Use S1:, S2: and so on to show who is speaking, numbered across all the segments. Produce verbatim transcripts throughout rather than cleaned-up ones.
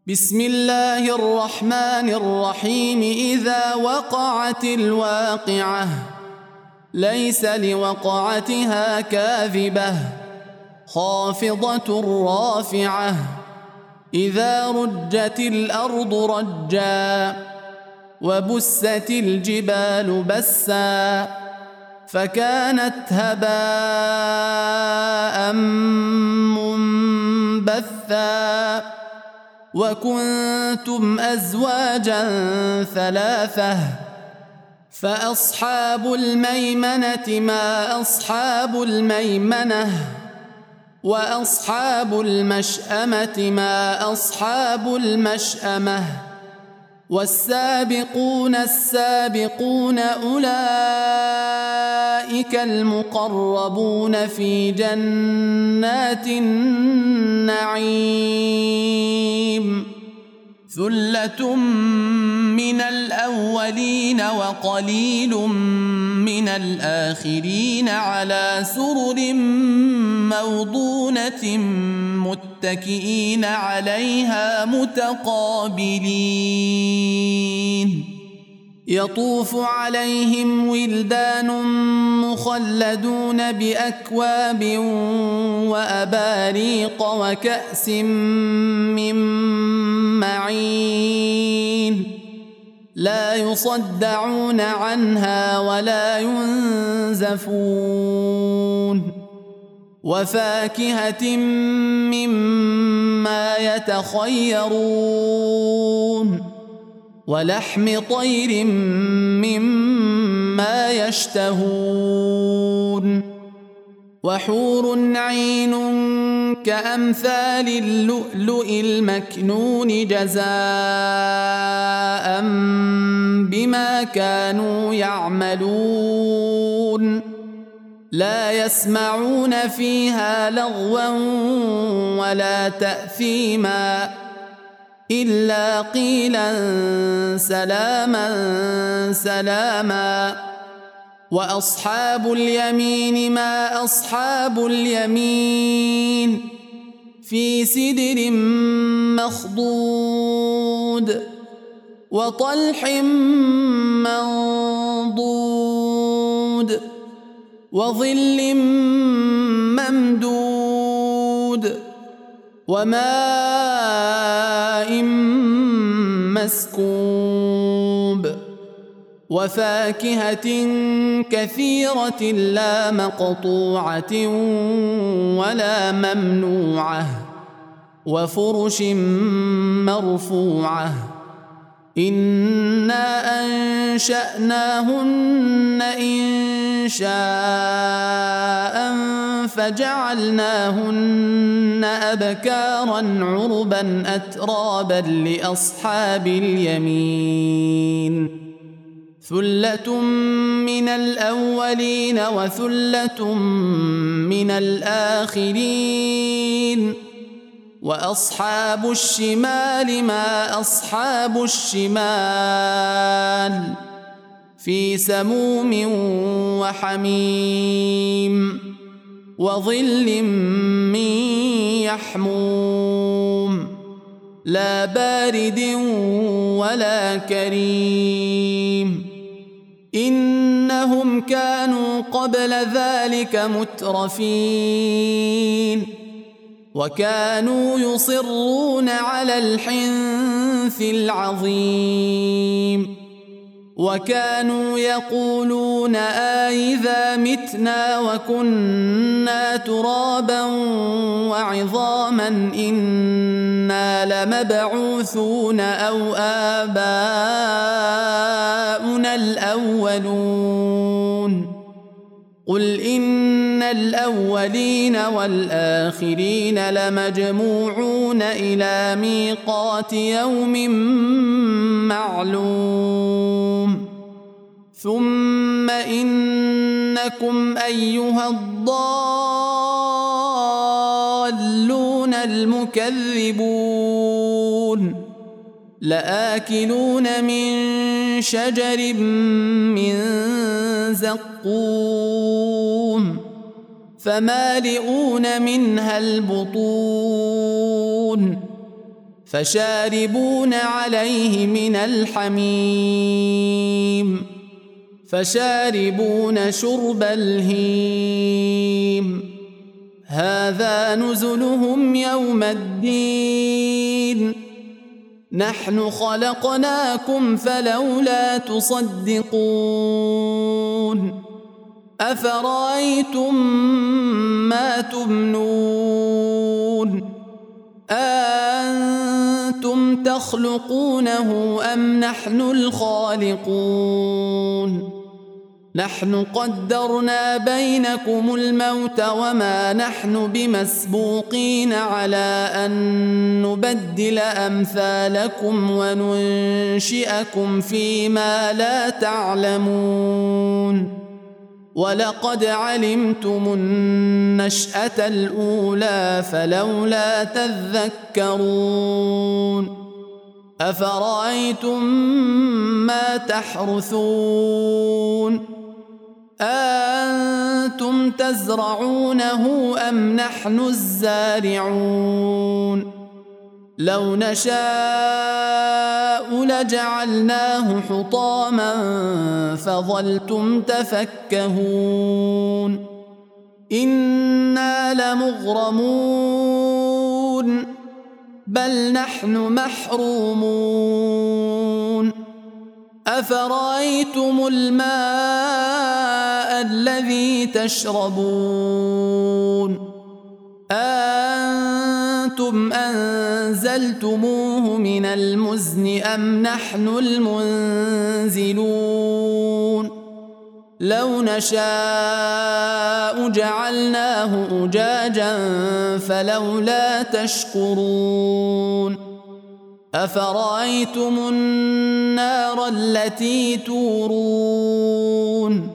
S1: بسم الله الرحمن الرحيم. إذا وقعت الواقعة ليس لوقعتها كاذبة خافضة رافعة. إذا رجت الأرض رجا وبست الجبال بسا فكانت هباء منبثا وكنتم أزواجا ثلاثة فأصحاب الميمنة ما أصحاب الميمنة وأصحاب المشأمة ما أصحاب المشأمة. والسابقون السابقون أولئك المقربون في جنات النعيم. ثلة من الأولين وقليل من الآخرين على سرر موضونة متكئين عليها متقابلين. يطوف عليهم ولدان مخلدون بأكواب وأباريق وكأس من معين لا يصدعون عنها ولا ينزفون. وفاكهة مما يتخيرون ولحم طير مما يشتهون. وحور عين كأمثال اللؤلؤ المكنون جزاء بما كانوا يعملون. لا يسمعون فيها لغوا ولا تأثيما إلا قيلا سلاما سلاما. وأصحاب اليمين ما أصحاب اليمين في سدر مخضود وطلح منضود وظل ممدود وماء مسكوب. وفاكهة كثيرة لا مقطوعة ولا ممنوعة وفرش مرفوعة. إنا أنشأناهن إنشاء فجعلناهن أبكارا عربا أترابا لأصحاب اليمين. ثلة من الأولين وثلة من الآخرين. وأصحاب الشمال ما أصحاب الشمال في سموم وحميم وظل من يحموم لا بارد ولا كريم. إنهم كانوا قبل ذلك مترفين وكانوا يصرون على الحنث العظيم وكانوا يقولون آئذا متنا وكنا ترابا وعظاما إنا لمبعوثون أو آباؤنا الأولون. قل إن الأولين والآخرين لمجموعون إلى ميقات يوم معلوم. ثم إنكم أيها الضالون المكذبون لآكلون من شجر من زقوم فمالئون منها البطون فشاربون عليه من الحميم فشاربون شرب الهيم هذا نزلهم يوم الدين نحن خلقناكم فلولا تصدقون أفرأيتم ما تمنون أأنتم تخلقونه أم نحن الخالقون نحن قدرنا بينكم الموت وما نحن بمسبوقين على أن نبدل أمثالكم وننشئكم فيما لا تعلمون ولقد علمتم النشأة الأولى فلولا تذكرون أفرأيتم ما تحرثون أأنتم تزرعونه أم نحن الزارعون لو نشاء لجعلناه حطاما فظلتم تفكهون إنا لمغرمون بل نحن محرومون أفرأيتم الماء الذي تشربون أأنتم أنزلتموه من المزن أم نحن المنزلون لو نشاء جعلناه أجاجا فلولا تشكرون أفرأيتم النار التي تورون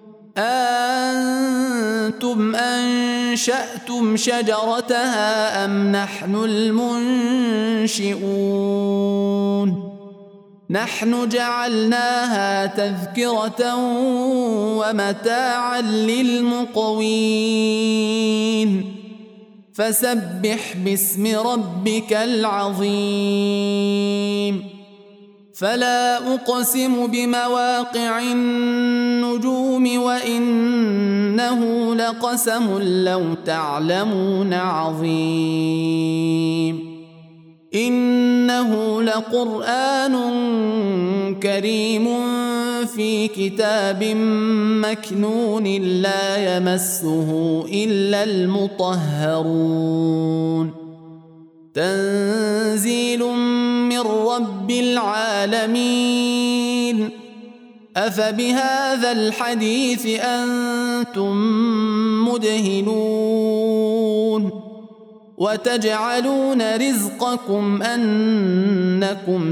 S1: أأنتم أنشأتم شجرتها أم نحن المنشئون نحن جعلناها تذكرة ومتاعا للمقوين فسبح باسم ربك العظيم فلا أقسم بمواقع النجوم وإنه لقسم لو تعلمون عظيم إنه لقرآن كريم في كتاب مكنون لا يمسه إلا المطهرون تنزيل من رب العالمين أفبهذا الحديث أنتم مدهنون وتجعلون رزقكم أنكم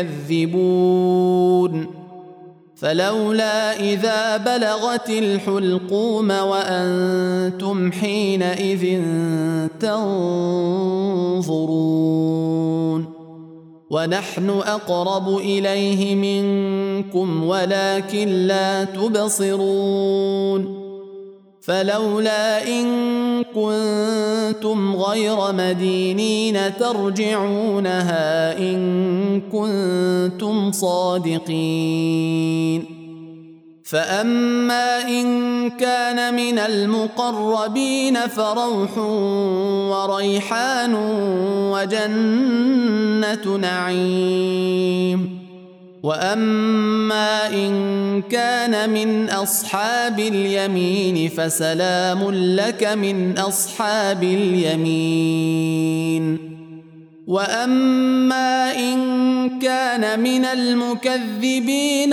S1: تكذبون فلولا إذا بلغت الحلقوم وأنتم حينئذ تنظرون ونحن أقرب إليه منكم ولكن لا تبصرون فلولا إن كنتم غير مدينين ترجعونها إن كنتم صادقين فأما إن كان من المقربين فروح وريحان وجنة نعيم وأما إن كان من أصحاب اليمين فسلام لك من أصحاب اليمين وأما إن كان من المكذبين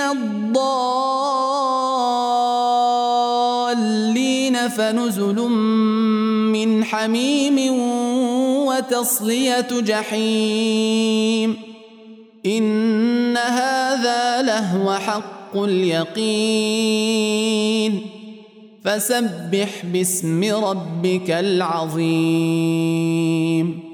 S1: الضالين فنزل من حميم وتصلية جحيم إن هذا لهو حق اليقين فسبح باسم ربك العظيم